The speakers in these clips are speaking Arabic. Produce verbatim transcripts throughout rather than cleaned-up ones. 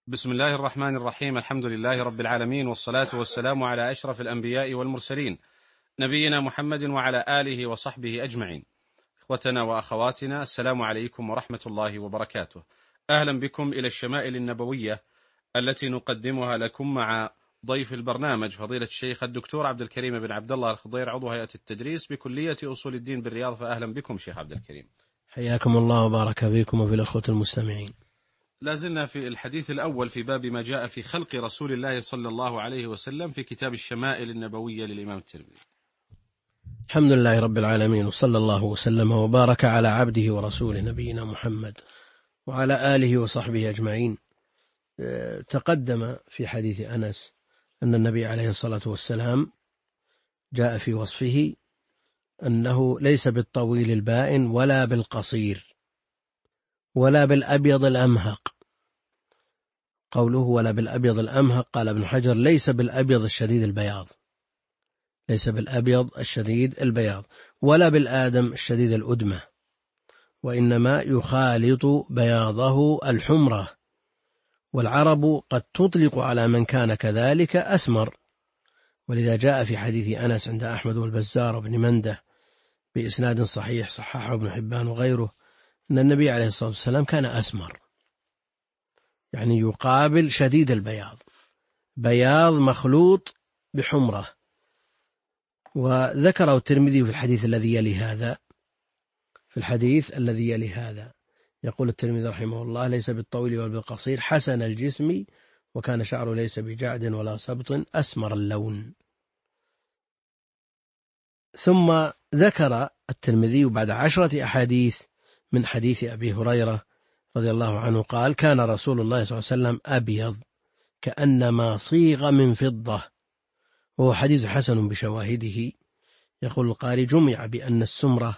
بسم الله الرحمن الرحيم. الحمد لله رب العالمين، والصلاة والسلام على أشرف الأنبياء والمرسلين، نبينا محمد وعلى آله وصحبه أجمعين. إخوتنا وأخواتنا، السلام عليكم ورحمة الله وبركاته. أهلا بكم إلى الشمائل النبوية التي نقدمها لكم مع ضيف البرنامج فضيلة الشيخ الدكتور عبد الكريم بن عبد الله الخضير، عضو هيئة التدريس بكلية أصول الدين بالرياض. فأهلا بكم شيخ عبد الكريم. حياكم الله وبارك فيكم وفي الأخوة المستمعين. لازلنا في الحديث الأول في باب ما جاء في خلق رسول الله صلى الله عليه وسلم في كتاب الشمائل النبوية للإمام الترمذي. الحمد لله رب العالمين، وصلى الله وسلم وبارك على عبده ورسوله نبينا محمد وعلى آله وصحبه أجمعين. تقدم في حديث أنس أن النبي عليه الصلاة والسلام جاء في وصفه أنه ليس بالطويل البائن ولا بالقصير ولا بالأبيض الأمهق. قوله ولا بالأبيض الأمهق، قال ابن حجر ليس بالأبيض الشديد البياض، ليس بالأبيض الشديد البياض ولا بالآدم الشديد الأدمة، وإنما يخالط بياضه الحمرة. والعرب قد تطلق على من كان كذلك أسمر، ولذا جاء في حديث أنس عند أحمد والبزار وابن منده بإسناد صحيح صححه ابن حبان وغيره أن النبي عليه الصلاة والسلام كان أسمر، يعني يقابل شديد البياض، بياض مخلوط بحمرة. وذكره الترمذي في الحديث الذي يلي هذا، في الحديث الذي يلي هذا يقول الترمذي رحمه الله: ليس بالطويل ولا بالقصير، حسن الجسم، وكان شعره ليس بجعد ولا سبط، أسمر اللون. ثم ذكر الترمذي بعد عشرة أحاديث من حديث أبي هريرة رضي الله عنه قال: كان رسول الله صلى الله عليه وسلم أبيض كأنما صيغ من فضة، وهو حديث حسن بشواهده. يقول القاري: جمع بأن السمرة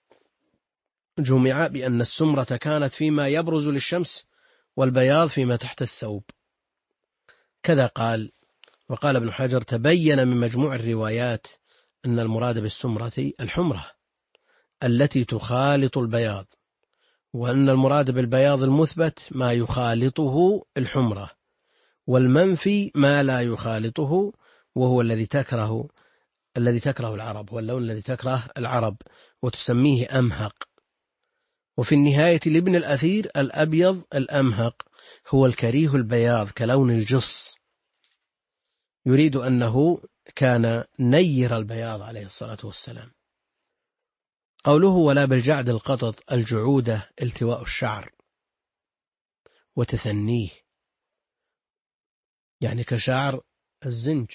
جمع بأن السمرة كانت فيما يبرز للشمس، والبياض فيما تحت الثوب. كذا قال. وقال ابن حجر: تبين من مجموع الروايات أن المراد بالسمرة الحمرة التي تخالط البياض، وأن المراد بالبياض المثبت ما يخالطه الحمرة، والمنفي ما لا يخالطه، وهو الذي تكره الذي تكره العرب، واللون الذي تكره العرب وتسميه أمهق. وفي النهاية لابن الأثير: الأبيض الأمهق هو الكريه البياض كلون الجص، يريد أنه كان نير البياض عليه الصلاة والسلام. قوله ولا بالجعد القطط، الجعودة التواء الشعر وتثنيه، يعني كشعر الزنج.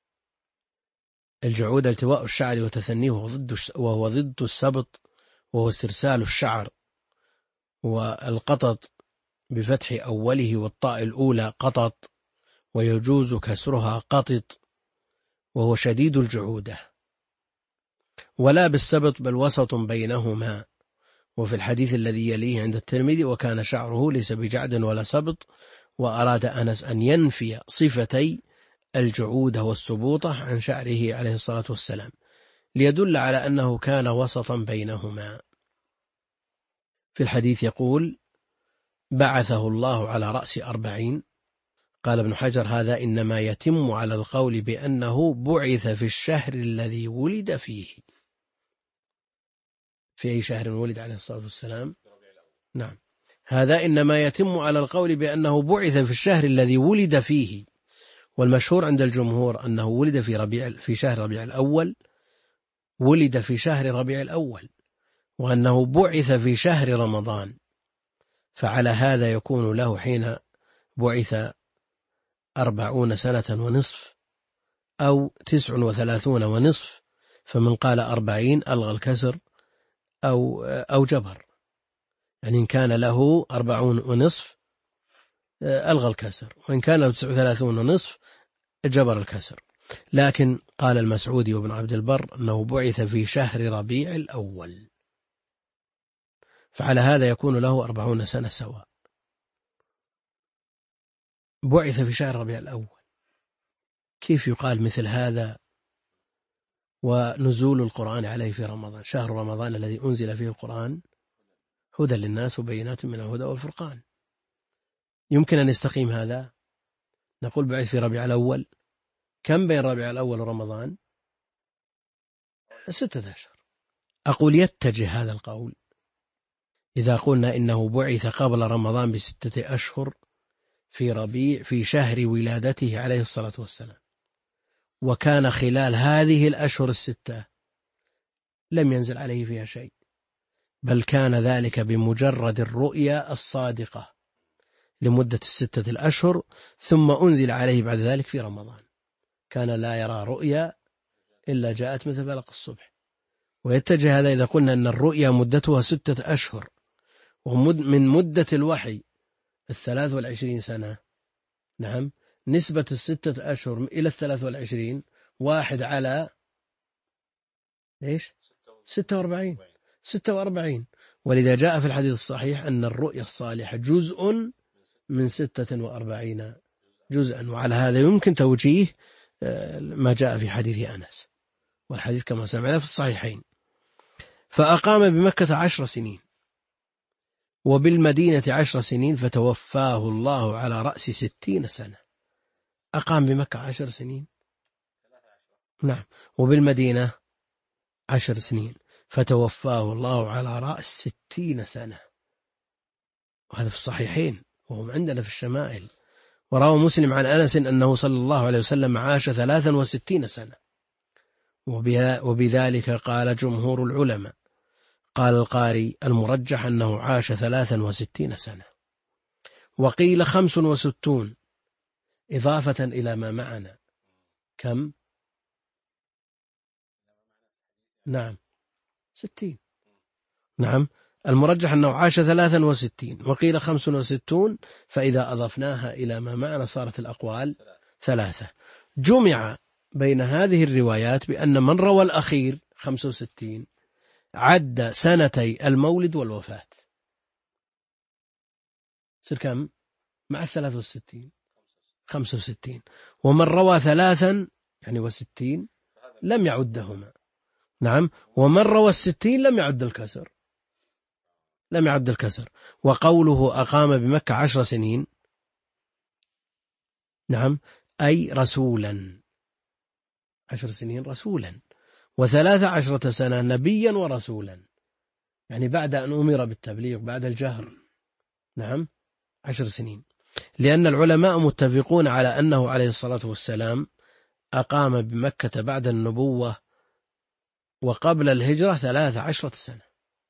الجعودة التواء الشعر وتثنيه، وهو ضد السبط، وهو استرسال الشعر. والقطط بفتح أوله والطاء الأولى قطط، ويجوز كسرها قطط، وهو شديد الجعودة. ولا بالسبط بل وسط بينهما. وفي الحديث الذي يليه عند الترمذي: وكان شعره ليس بجعد ولا سبط. وأراد أنس أن ينفي صفتي الجعودة والسبوطة عن شعره عليه الصلاة والسلام، ليدل على أنه كان وسطا بينهما. في الحديث يقول: بعثه الله على رأس أربعين. قال ابن حجر: هذا إنما يتم على القول بأنه بعث في الشهر الذي ولد فيه. في أي شهر ولد عليه الصلاة والسلام؟ نعم، هذا إنما يتم على القول بأنه بعث في الشهر الذي ولد فيه. والمشهور عند الجمهور أنه ولد في ربيع في شهر ربيع الأول، ولد في شهر ربيع الأول، وأنه بعث في شهر رمضان. فعلى هذا يكون له حين بعث أربعون سنة ونصف أو تسع وثلاثون ونصف، فمن قال أربعين ألغى الكسر أو, أو جبر، يعني إن كان له أربعون ونصف ألغى الكسر، وإن كان له تسع وثلاثون ونصف جبر الكسر. لكن قال المسعودي وابن عبد البر أنه بعث في شهر ربيع الأول، فعلى هذا يكون له أربعون سنة سواء. بعث في شهر ربيع الأول، كيف يقال مثل هذا ونزول القرآن عليه في رمضان، شهر رمضان الذي أنزل فيه القرآن هدى للناس وبينات من الهدى والفرقان؟ يمكن أن يستقيم هذا؟ نقول بعث في ربيع الأول. كم بين ربيع الأول ورمضان؟ ستة أشهر. أقول يتجه هذا القول إذا قلنا إنه بعث قبل رمضان بستة أشهر في ربيع في شهر ولادته عليه الصلاة والسلام، وكان خلال هذه الأشهر الستة لم ينزل عليه فيها شيء، بل كان ذلك بمجرد الرؤيا الصادقة لمدة الستة الأشهر، ثم أنزل عليه بعد ذلك في رمضان. كان لا يرى رؤيا إلا جاءت مثل فلق الصبح. ويتجه هذا إذا قلنا أن الرؤيا مدتها ستة أشهر، ومن مدة الوحي الثلاث والعشرين سنة. نعم، نسبة الستة أشهر إلى الثلاث والعشرين واحد على إيش؟ ستة وأربعين. ستة وأربعين. ولذا جاء في الحديث الصحيح أن الرؤيا الصالحة جزء من ستة وأربعين جزءا. وعلى هذا يمكن توجيه ما جاء في حديث أنس، والحديث كما سمعنا في الصحيحين. فأقام بمكة عشر سنين وبالمدينة عشر سنين فتوفاه الله على رأس ستين سنة. أقام بمكة عشر سنين، نعم، وبالمدينة عشر سنين فتوفاه الله على رأس ستين سنة، وهذا في الصحيحين وهم عندنا في الشمائل. وروى مسلم عن أنس أنه صلى الله عليه وسلم عاش ثلاثا وستين سنة، وبذلك قال جمهور العلماء. قال القاري المرجح أنه عاش ثلاثا وستين سنة، وقيل خمس وستون إضافة إلى ما معنا. كم؟ نعم، ستين. نعم، المرجح أنه عاش ثلاثا وستين، وقيل خمس وستون، فإذا أضفناها إلى ما معنا صارت الأقوال ثلاثة. جمع بين هذه الروايات بأن من روى الأخير خمسة وستين عد سنتي المولد والوفاة، صار كم مع الثلاث والستين؟ خمسة وستين. ومن روى ثلاثا يعني وستين لم يعدهما. نعم، ومن روى الستين لم يعد الكسر، لم يعد الكسر. وقوله أقام بمكة عشر سنين، نعم، أي رسولا، عشر سنين رسولا، وثلاث عشرة سنة نبيا ورسولا، يعني بعد أن أمر بالتبليغ بعد الجهر. نعم، عشر سنين. لأن العلماء متفقون على أنه عليه الصلاة والسلام أقام بمكة بعد النبوة وقبل الهجرة ثلاث عشرة سنة.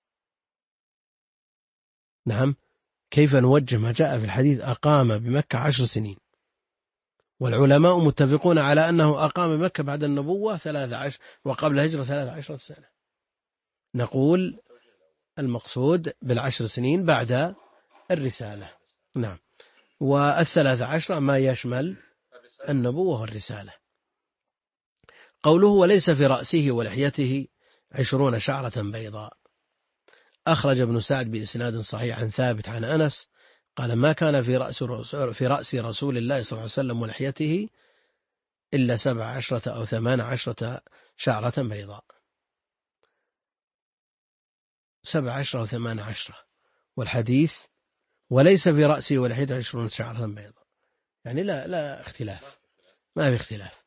نعم، كيف نوجه ما جاء في الحديث أقام بمكة عشر سنين والعلماء متفقون على أنه أقام بمكة بعد النبوة ثلاث عشر وقبل الهجرة ثلاث عشرة سنة؟ نقول المقصود بالعشر سنين بعد الرسالة. نعم، والثلاث عشرة ما يشمل النبوة والرسالة. قوله وليس في رأسه ولحيته عشرون شعرة بيضاء. أخرج ابن سعد بإسناد صحيح عن ثابت عن أنس قال ما كان في رأس في رأس رسول الله صلى الله عليه وسلم ولحيته إلا سبع عشرة أو ثمان عشرة شعرة بيضاء. سبع عشرة وثمان عشرة، والحديث وليس في رأسه ولحيته عشرون شعرة بيضاء، يعني لا لا اختلاف، ما في اختلاف.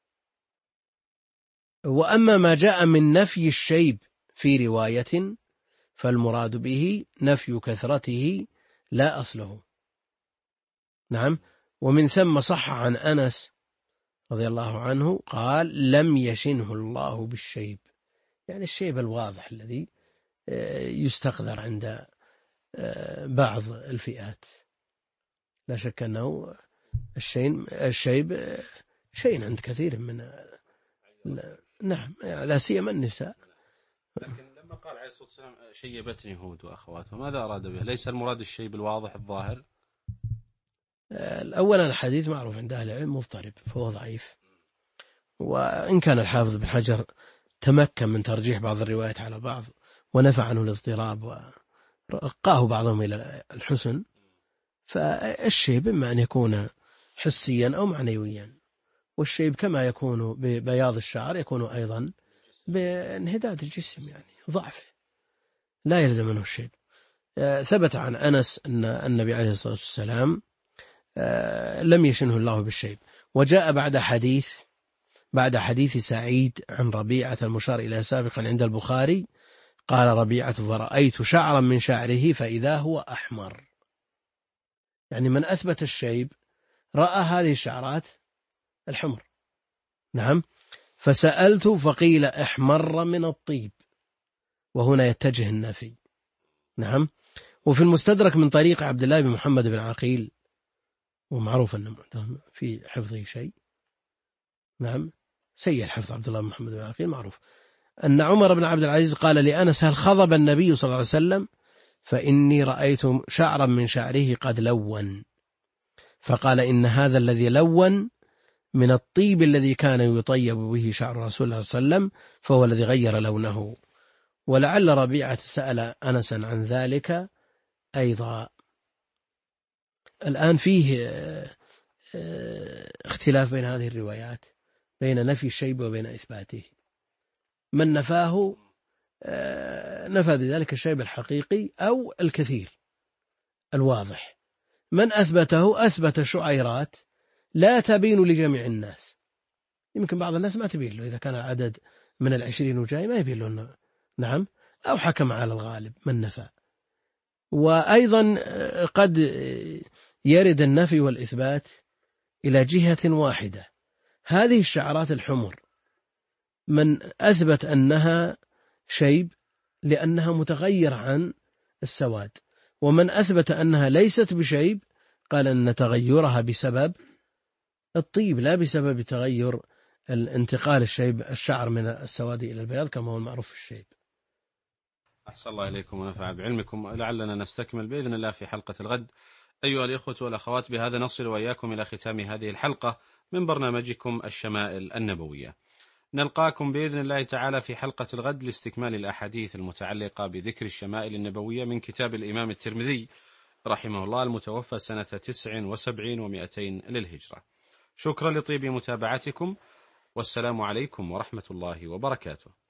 وأما ما جاء من نفي الشيب في رواية فالمراد به نفي كثرته لا أصله. نعم، ومن ثم صح عن أنس رضي الله عنه قال لم يشنه الله بالشيب، يعني الشيب الواضح الذي يستقذر عند بعض الفئات. لا شك أنه الشين الشيب شيء عند كثير من، نعم، لا سيما النساء. لكن لما قال عليه الصلاة والسلام شيبتني هود وأخواته ماذا أراد به؟ ليس المراد الشيب الواضح الظاهر؟ أولا الحديث معروف عند أهل العلم مضطرب فهو ضعيف، وإن كان الحافظ بن حجر تمكن من ترجيح بعض الروايات على بعض ونفى عنه الاضطراب ورقاه بعضهم إلى الحسن، فالشيب إما أن يكون حسيا أو معنويا، والشيب كما يكون ببياض الشعر يكون أيضا بانهداد الجسم، يعني ضعفه لا يلزم منه الشيب. ثبت عن أنس أن النبي عليه الصلاة والسلام لم يشنه الله بالشيب. وجاء بعد حديث بعد حديث سعيد عن ربيعة المشار إلى سابقا عند البخاري، قال ربيعة: فرأيت شعرا من شعره فإذا هو أحمر. يعني من أثبت الشيب رأى هذه الشعرات الحمر. نعم. فسألت فقيل: احمر من الطيب، وهنا يتجه النفي. نعم. وفي المستدرك من طريق عبد الله بن محمد بن عقيل، ومعروف أنه في حفظه شيء، نعم، سيء الحفظ عبد الله بن محمد بن عقيل معروف، أن عمر بن عبد العزيز قال لأنس: هل خضب النبي صلى الله عليه وسلم؟ فإني رأيت شعرا من شعره قد لون. فقال: إن هذا الذي لون من الطيب الذي كان يطيب به شعر رسول الله صلى الله عليه وسلم، فهو الذي غير لونه. ولعل ربيعة سأل أنسا عن ذلك أيضا. الآن فيه اختلاف بين هذه الروايات، بين نفي الشيب وبين إثباته. من نفاه نفى بذلك الشيب الحقيقي أو الكثير الواضح. من أثبته أثبت شعيرات لا تبين لجميع الناس، يمكن بعض الناس ما تبين له، إذا كان العدد من العشرين وجاي ما يبين له. نعم. أو حكم على الغالب من نفى. وأيضا قد يرد النفي والإثبات إلى جهة واحدة. هذه الشعرات الحمر من أثبت أنها شيب لأنها متغير عن السواد، ومن أثبت أنها ليست بشيب قال أن تغيرها بسبب الطيب لا بسبب تغير الانتقال الشيب الشعر من السواد إلى البياض كما هو المعروف في الشيب. أحسن الله إليكم ونفع بعلمكم. لعلنا نستكمل بإذن الله في حلقة الغد. أيها الإخوة والأخوات، بهذا نصل وإياكم إلى ختام هذه الحلقة من برنامجكم الشمائل النبوية. نلقاكم بإذن الله تعالى في حلقة الغد لاستكمال الأحاديث المتعلقة بذكر الشمائل النبوية من كتاب الإمام الترمذي رحمه الله المتوفى سنة تسع وسبعين ومائتين للهجرة. شكرا لطيب متابعتكم، والسلام عليكم ورحمة الله وبركاته.